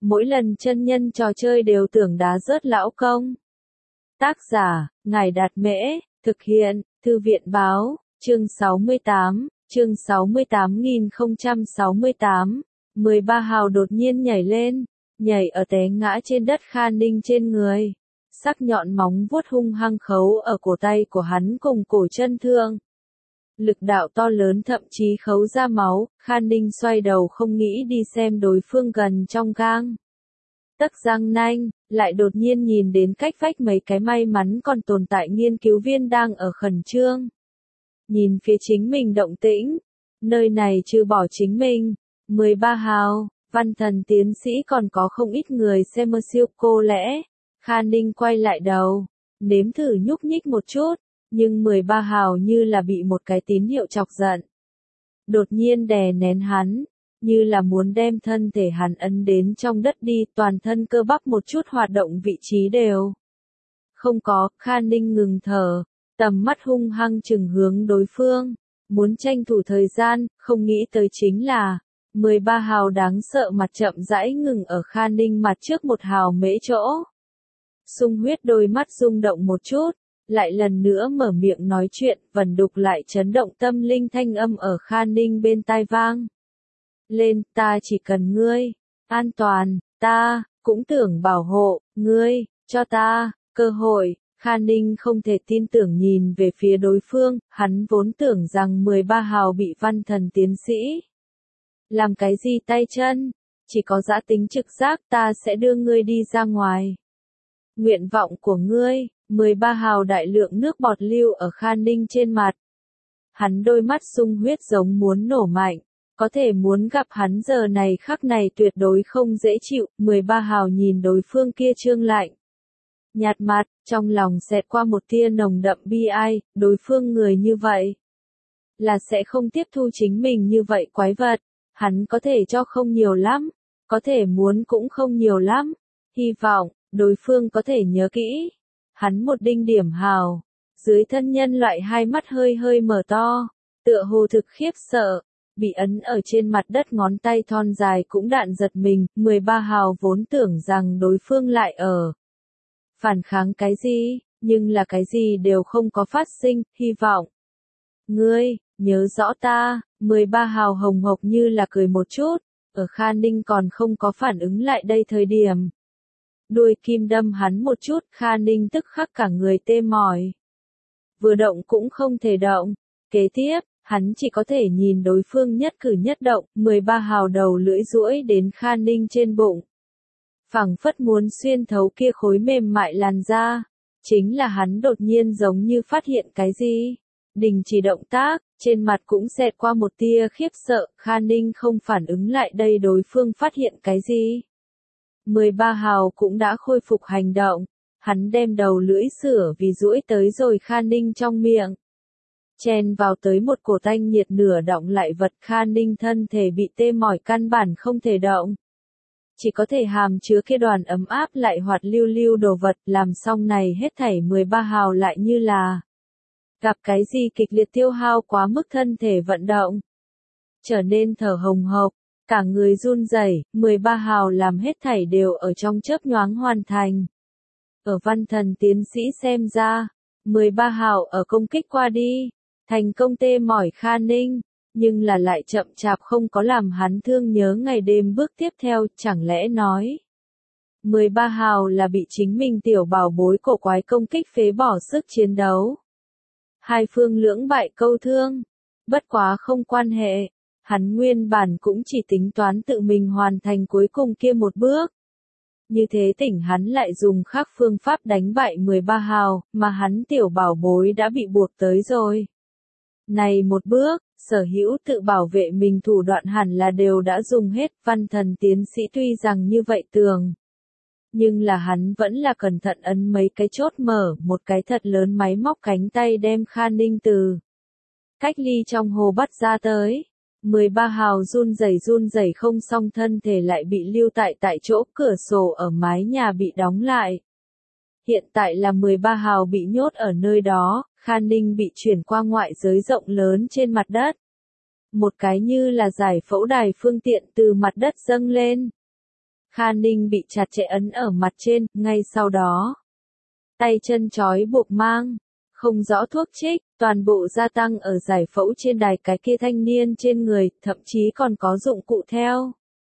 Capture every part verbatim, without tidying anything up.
mỗi lần chân nhân trò chơi đều tưởng đá rớt lão công. Tác giả, Ngài Đạt Mễ, thực hiện, Thư viện Báo, chương sáu mươi tám, chương sáu mươi tám nghìn không trăm sáu mươi tám, mười ba hào đột nhiên nhảy lên, nhảy ở té ngã trên đất Kha Ninh trên người. Sắc nhọn móng vuốt hung hăng khấu ở cổ tay của hắn cùng cổ chân thương. Lực đạo to lớn thậm chí khấu ra máu, Kha Ninh xoay đầu không nghĩ đi xem đối phương gần trong gang. Tấc răng nanh, lại đột nhiên nhìn đến cách vách mấy cái may mắn còn tồn tại nghiên cứu viên đang ở khẩn trương. Nhìn phía chính mình động tĩnh, nơi này trừ bỏ chính mình, mười ba hào, văn thần tiến sĩ còn có không ít người xem mơ siêu cô lẽ. Kha Ninh quay lại đầu, nếm thử nhúc nhích một chút, nhưng mười ba hào như là bị một cái tín hiệu chọc giận. Đột nhiên đè nén hắn, như là muốn đem thân thể hắn ấn đến trong đất đi, toàn thân cơ bắp một chút hoạt động vị trí đều. Không có, Kha Ninh ngừng thở, tầm mắt hung hăng chừng hướng đối phương, muốn tranh thủ thời gian, không nghĩ tới chính là, mười ba hào đáng sợ mặt chậm rãi ngừng ở Kha Ninh mặt trước một hào mễ chỗ. Sung huyết đôi mắt rung động một chút, lại lần nữa mở miệng nói chuyện, vần đục lại chấn động tâm linh thanh âm ở Kha Ninh bên tai vang. Lên, ta chỉ cần ngươi, an toàn, ta, cũng tưởng bảo hộ, ngươi, cho ta, cơ hội. Kha Ninh không thể tin tưởng nhìn về phía đối phương, hắn vốn tưởng rằng mười ba hào bị văn thần tiến sĩ. Làm cái gì tay chân, chỉ có dã tính trực giác, ta sẽ đưa ngươi đi ra ngoài. Nguyện vọng của ngươi, mười ba hào đại lượng nước bọt lưu ở Kha Ninh trên mặt. Hắn đôi mắt sung huyết giống muốn nổ mạnh, có thể muốn gặp hắn giờ này khắc này tuyệt đối không dễ chịu, mười ba hào nhìn đối phương kia trương lạnh. Nhạt mặt, trong lòng xẹt qua một tia nồng đậm bi ai, đối phương người như vậy. Là sẽ không tiếp thu chính mình như vậy quái vật, hắn có thể cho không nhiều lắm, có thể muốn cũng không nhiều lắm, hy vọng, đối phương có thể nhớ kỹ. Hắn một đinh điểm hào, dưới thân nhân loại hai mắt hơi hơi mở to, tựa hồ thực khiếp sợ, bị ấn ở trên mặt đất ngón tay thon dài cũng đạn giật mình, mười ba hào vốn tưởng rằng đối phương lại ở. Phản kháng cái gì, nhưng là cái gì đều không có phát sinh, hy vọng. Ngươi, nhớ rõ ta, mười ba hào hồng hộc như là cười một chút, ở Kha Ninh còn không có phản ứng lại đây thời điểm. Đuôi kim đâm hắn một chút, Kha Ninh tức khắc cả người tê mỏi. Vừa động cũng không thể động, kế tiếp, hắn chỉ có thể nhìn đối phương nhất cử nhất động, mười ba hào đầu lưỡi duỗi đến Kha Ninh trên bụng. Phảng phất muốn xuyên thấu kia khối mềm mại làn da, chính là hắn đột nhiên giống như phát hiện cái gì. Đình chỉ động tác, trên mặt cũng xẹt qua một tia khiếp sợ, Kha Ninh không phản ứng lại đây đối phương phát hiện cái gì. mười ba hào cũng đã khôi phục hành động, hắn đem đầu lưỡi sửa vì duỗi tới rồi Kha Ninh trong miệng. Chen vào tới một cổ tanh nhiệt nửa động lại vật, Kha Ninh thân thể bị tê mỏi căn bản không thể động. Chỉ có thể hàm chứa kia đoàn ấm áp lại hoạt lưu lưu đồ vật, làm xong này hết thảy mười ba hào lại như là gặp cái gì kịch liệt tiêu hao quá mức thân thể vận động. Trở nên thở hồng hộc, cả người run rẩy, mười ba hào làm hết thảy đều ở trong chớp nhoáng hoàn thành. Ở văn thần tiến sĩ xem ra, mười ba hào ở công kích qua đi, thành công tê mỏi Kha Ninh, nhưng là lại chậm chạp không có làm hắn thương nhớ ngày đêm bước tiếp theo, chẳng lẽ nói. mười ba hào là bị chính mình tiểu bảo bối cổ quái công kích phế bỏ sức chiến đấu. Hai phương lưỡng bại câu thương, bất quá không quan hệ, hắn nguyên bản cũng chỉ tính toán tự mình hoàn thành cuối cùng kia một bước. Như thế tỉnh hắn lại dùng khác phương pháp đánh bại mười ba hào, mà hắn tiểu bảo bối đã bị buộc tới rồi. Này một bước, sở hữu tự bảo vệ mình thủ đoạn hẳn là đều đã dùng hết, văn thần tiến sĩ tuy rằng như vậy tường. Nhưng là hắn vẫn là cẩn thận ấn mấy cái chốt mở, một cái thật lớn máy móc cánh tay đem Kha Ninh từ cách ly trong hồ bắt ra tới. mười ba hào run rẩy run rẩy không xong thân thể lại bị lưu tại tại chỗ, cửa sổ ở mái nhà bị đóng lại. Hiện tại là mười ba hào bị nhốt ở nơi đó, Kha Ninh bị chuyển qua ngoại giới rộng lớn trên mặt đất. Một cái như là giải phẫu đài phương tiện từ mặt đất dâng lên. Kha Ninh bị chặt chẽ ấn ở mặt trên, ngay sau đó. Tay chân trói buộc mang, không rõ thuốc trích, toàn bộ gia tăng ở giải phẫu trên đài cái kia thanh niên trên người, thậm chí còn có dụng cụ theo.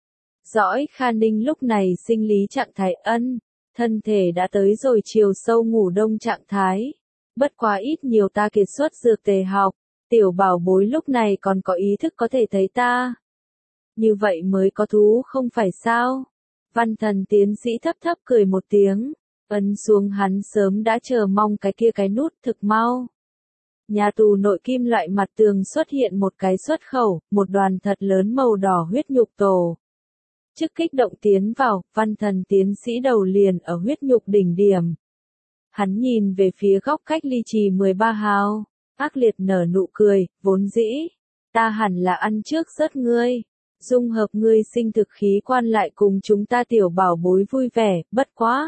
Dõi Kha Ninh lúc này sinh lý trạng thái ân, thân thể đã tới rồi chiều sâu ngủ đông trạng thái. Bất quá ít nhiều ta kiệt xuất dược tề học, tiểu bảo bối lúc này còn có ý thức có thể thấy ta. Như vậy mới có thú không phải sao? Văn Thần tiến sĩ thấp thấp cười một tiếng, ấn xuống hắn sớm đã chờ mong cái kia cái nút thực mau. Nhà tù nội kim loại mặt tường xuất hiện một cái xuất khẩu, một đoàn thật lớn màu đỏ huyết nhục tổ. Trước kích động tiến vào, Văn Thần tiến sĩ đầu liền ở huyết nhục đỉnh điểm. Hắn nhìn về phía góc cách ly trì mười ba hào, ác liệt nở nụ cười, vốn dĩ, ta hẳn là ăn trước rớt ngươi, dung hợp ngươi sinh thực khí quan lại cùng chúng ta tiểu bảo bối vui vẻ, bất quá.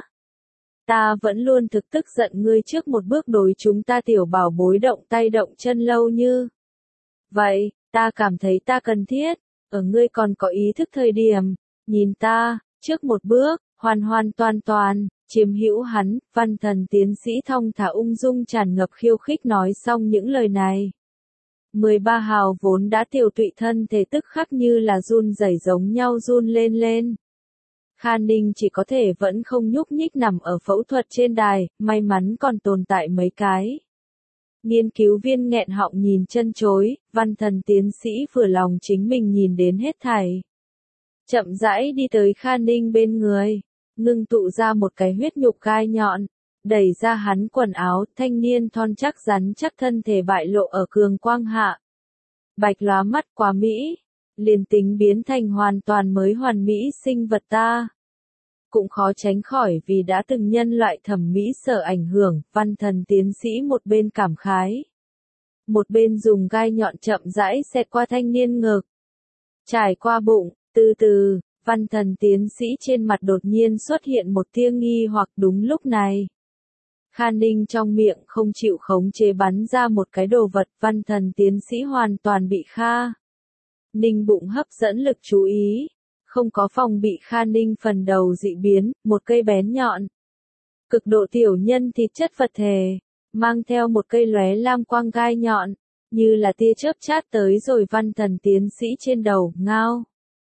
Ta vẫn luôn thực tức giận ngươi trước một bước đối chúng ta tiểu bảo bối động tay động chân lâu như. Vậy, ta cảm thấy ta cần thiết, ở ngươi còn có ý thức thời điểm, nhìn ta, trước một bước, hoàn hoàn toàn toàn, chiếm hữu hắn, Văn Thần tiến sĩ thong thả ung dung tràn ngập khiêu khích nói xong những lời này. mười ba hào vốn đã tiểu tụy thân thể tức khắc như là run rẩy giống nhau run lên lên. Kha Ninh chỉ có thể vẫn không nhúc nhích nằm ở phẫu thuật trên đài, may mắn còn tồn tại mấy cái. Nghiên cứu viên nghẹn họng nhìn chân chối, Văn Thần tiến sĩ vừa lòng chính mình nhìn đến hết thảy. Chậm rãi đi tới Kha Ninh bên người, ngưng tụ ra một cái huyết nhục gai nhọn, đẩy ra hắn quần áo, thanh niên thon chắc rắn chắc thân thể bại lộ ở cường quang hạ. Bạch lóa mắt quá mỹ, liền tính biến thành hoàn toàn mới hoàn mỹ sinh vật ta. Cũng khó tránh khỏi vì đã từng nhân loại thẩm mỹ sở ảnh hưởng, Văn Thần tiến sĩ một bên cảm khái. Một bên dùng gai nhọn chậm rãi xẹt qua thanh niên ngực. Trải qua bụng, từ từ, Văn Thần tiến sĩ trên mặt đột nhiên xuất hiện một tia nghi hoặc đúng lúc này. Kha Ninh trong miệng không chịu khống chế bắn ra một cái đồ vật, Văn Thần tiến sĩ hoàn toàn bị Kha Ninh bụng hấp dẫn lực chú ý, không có phòng bị Kha Ninh phần đầu dị biến, một cây bén nhọn. Cực độ tiểu nhân thịt chất vật thể, mang theo một cây lóe lam quang gai nhọn, như là tia chớp chát tới rồi Văn Thần tiến sĩ trên đầu, ngao.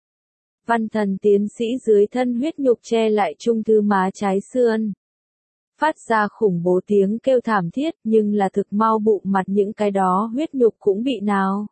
Văn Thần tiến sĩ dưới thân huyết nhục che lại trung thư má trái sườn. Phát ra khủng bố tiếng kêu thảm thiết, nhưng là thực mau bụng mặt những cái đó huyết nhục cũng bị nào.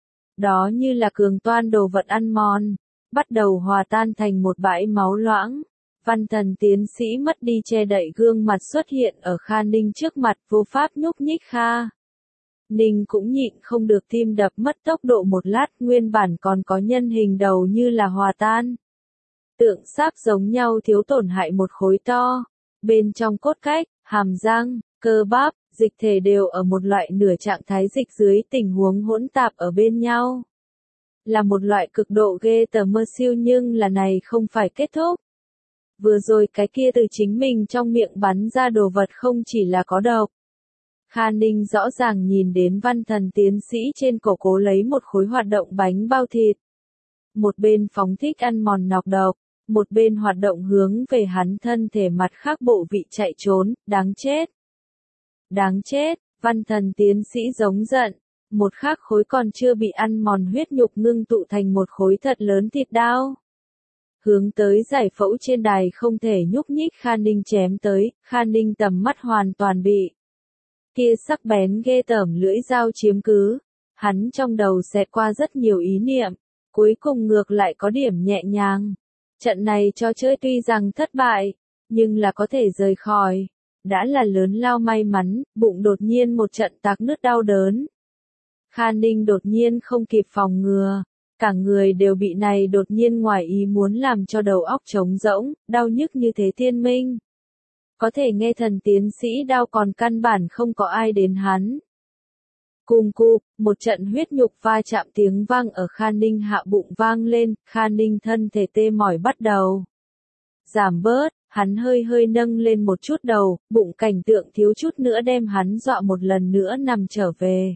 Đó như là cường toan đồ vật ăn mòn, bắt đầu hòa tan thành một bãi máu loãng. Văn Thần tiến sĩ mất đi che đậy gương mặt xuất hiện ở Kha Ninh trước mặt, vô pháp nhúc nhích Kha Ninh cũng nhịn không được tim đập mất tốc độ một lát, nguyên bản còn có nhân hình đầu như là hòa tan. Tượng sáp giống nhau thiếu tổn hại một khối to, bên trong cốt cách, hàm răng, cơ bắp, dịch thể đều ở một loại nửa trạng thái dịch dưới tình huống hỗn tạp ở bên nhau. Là một loại cực độ ghê tởm mơ siêu nhưng là này không phải kết thúc. Vừa rồi cái kia từ chính mình trong miệng bắn ra đồ vật không chỉ là có độc. Kha Ninh rõ ràng nhìn đến Văn Thần tiến sĩ trên cổ cố lấy một khối hoạt động bánh bao thịt. Một bên phóng thích ăn mòn nọc độc, một bên hoạt động hướng về hắn thân thể mặt khác bộ vị chạy trốn, đáng chết. Đáng chết, Văn Thần tiến sĩ giống giận, một khác khối còn chưa bị ăn mòn huyết nhục ngưng tụ thành một khối thật lớn thịt đao. Hướng tới giải phẫu trên đài không thể nhúc nhích Kha Ninh chém tới, Kha Ninh tầm mắt hoàn toàn bị kia sắc bén ghê tởm lưỡi dao chiếm cứ, hắn trong đầu xẹt qua rất nhiều ý niệm, cuối cùng ngược lại có điểm nhẹ nhàng. Trận này cho chơi tuy rằng thất bại, nhưng là có thể rời khỏi, đã là lớn lao may mắn, bụng đột nhiên một trận tạc nứt đau đớn. Kha Ninh đột nhiên không kịp phòng ngừa, cả người đều bị này đột nhiên ngoài ý muốn làm cho đầu óc trống rỗng, đau nhức như thế thiên minh. Có thể nghe Thần tiến sĩ đau còn căn bản không có ai đến hắn. Cùng cụp, một trận huyết nhục va chạm tiếng vang ở Kha Ninh hạ bụng vang lên, Kha Ninh thân thể tê mỏi bắt đầu giảm bớt, hắn hơi hơi nâng lên một chút đầu, bụng cảnh tượng thiếu chút nữa đem hắn dọa một lần nữa nằm trở về.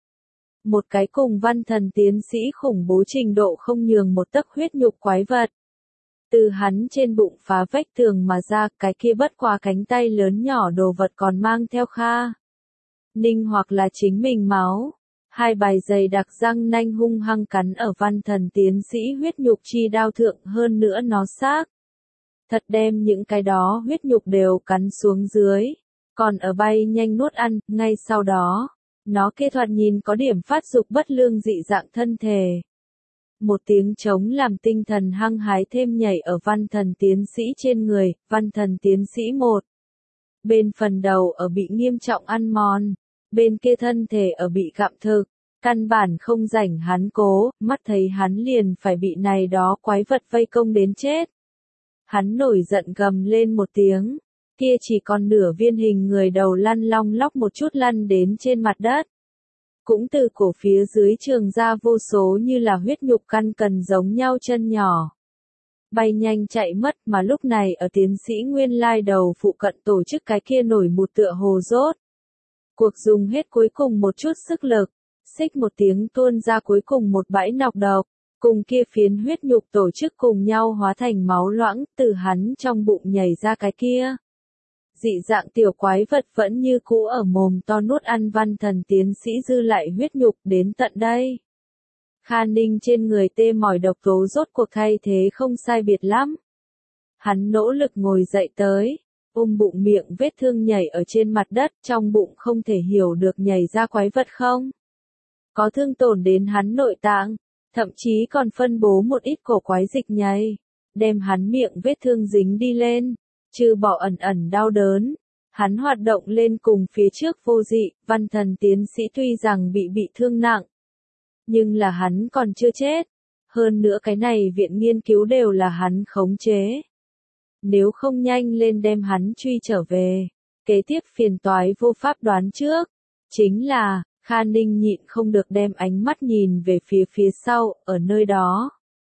Một cái cùng Văn Thần tiến sĩ khủng bố trình độ không nhường một tấc huyết nhục quái vật. Từ hắn trên bụng phá vách tường mà ra, cái kia bất qua cánh tay lớn nhỏ đồ vật còn mang theo Kha Ninh hoặc là chính mình máu. Hai bài dày đặc răng nanh hung hăng cắn ở Văn Thần tiến sĩ huyết nhục chi đao thượng, hơn nữa nó xác thật đem những cái đó huyết nhục đều cắn xuống dưới, còn ở bay nhanh nuốt ăn. Ngay sau đó, nó kia thoạt nhìn có điểm phát dục bất lương dị dạng thân thể. Một tiếng trống làm tinh thần hăng hái thêm nhảy ở Văn Thần tiến sĩ trên người. Văn Thần tiến sĩ một bên phần đầu ở bị nghiêm trọng ăn mòn, bên kia thân thể ở bị gặm thực, căn bản không rảnh hắn cố, mắt thấy hắn liền phải bị này đó quái vật vây công đến chết. Hắn nổi giận gầm lên một tiếng, kia chỉ còn nửa viên hình người đầu lăn long lóc một chút lăn đến trên mặt đất. Cũng từ cổ phía dưới trường ra vô số như là huyết nhục căn cần giống nhau chân nhỏ. Bay nhanh chạy mất, mà lúc này ở tiến sĩ nguyên lai đầu phụ cận tổ chức cái kia nổi một tựa hồ rốt. Cuộc dùng hết cuối cùng một chút sức lực, xích một tiếng tuôn ra cuối cùng một bãi nọc độc, cùng kia phiến huyết nhục tổ chức cùng nhau hóa thành máu loãng, từ hắn trong bụng nhảy ra cái kia. Dị dạng tiểu quái vật vẫn như cũ ở mồm to nuốt ăn Văn Thần tiến sĩ dư lại huyết nhục. Đến tận đây, Kha Ninh trên người tê mỏi độc tố rốt cuộc thay thế không sai biệt lắm. Hắn nỗ lực ngồi dậy tới, ôm bụng miệng vết thương nhảy ở trên mặt đất, trong bụng không thể hiểu được nhảy ra quái vật không. Có thương tổn đến hắn nội tạng, thậm chí còn phân bố một ít cổ quái dịch nhầy, đem hắn miệng vết thương dính đi lên. Trừ bỏ ẩn ẩn đau đớn, hắn hoạt động lên cùng phía trước vô dị. Văn Thần tiến sĩ tuy rằng bị bị thương nặng, nhưng là hắn còn chưa chết. Hơn nữa cái này viện nghiên cứu đều là hắn khống chế. Nếu không nhanh lên đem hắn truy trở về, kế tiếp phiền toái vô pháp đoán trước. Chính là, Kha Ninh nhịn không được đem ánh mắt nhìn về phía phía sau, ở nơi đó.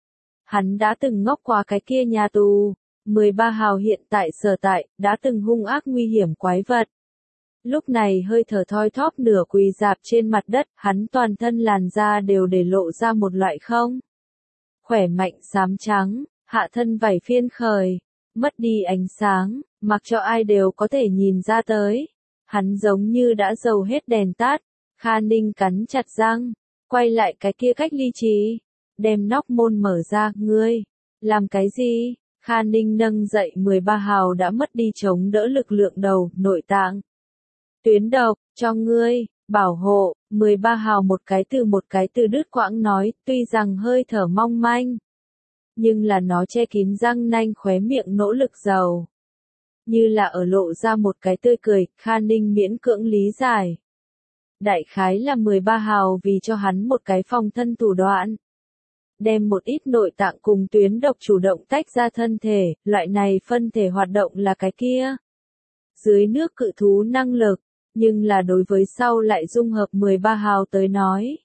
Hắn đã từng ngốc qua cái kia nhà tù. mười ba hào hiện tại sở tại, đã từng hung ác nguy hiểm quái vật. Lúc này hơi thở thoi thóp nửa quỳ dạp trên mặt đất, hắn toàn thân làn da đều để lộ ra một loại không khỏe mạnh xám trắng, hạ thân vảy phiên khởi, mất đi ánh sáng, mặc cho ai đều có thể nhìn ra tới. Hắn giống như đã dầu hết đèn tắt. Kha Ninh cắn chặt răng, quay lại cái kia cách ly trí, đem nóc môn mở ra. Ngươi, làm cái gì? Kha Ninh nâng dậy mười ba hào đã mất đi chống đỡ lực lượng đầu, nội tạng. Tuyến độc, cho ngươi, bảo hộ. mười ba hào một cái từ một cái từ đứt quãng nói, tuy rằng hơi thở mong manh, nhưng là nó che kín răng nanh khóe miệng nỗ lực giàu. Như là ở lộ ra một cái tươi cười. Kha Ninh miễn cưỡng lý giải. Đại khái là mười ba hào vì cho hắn một cái phòng thân thủ đoạn. Đem một ít nội tạng cùng tuyến độc chủ động tách ra thân thể, loại này phân thể hoạt động là cái kia. Dưới nước cự thú năng lực, nhưng là đối với sau lại dung hợp mười ba hào tới nói.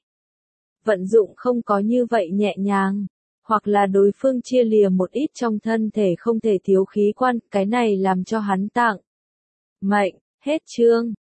Vận dụng không có như vậy nhẹ nhàng, hoặc là đối phương chia lìa một ít trong thân thể không thể thiếu khí quan, cái này làm cho hắn tặng. Mệnh, hết chương.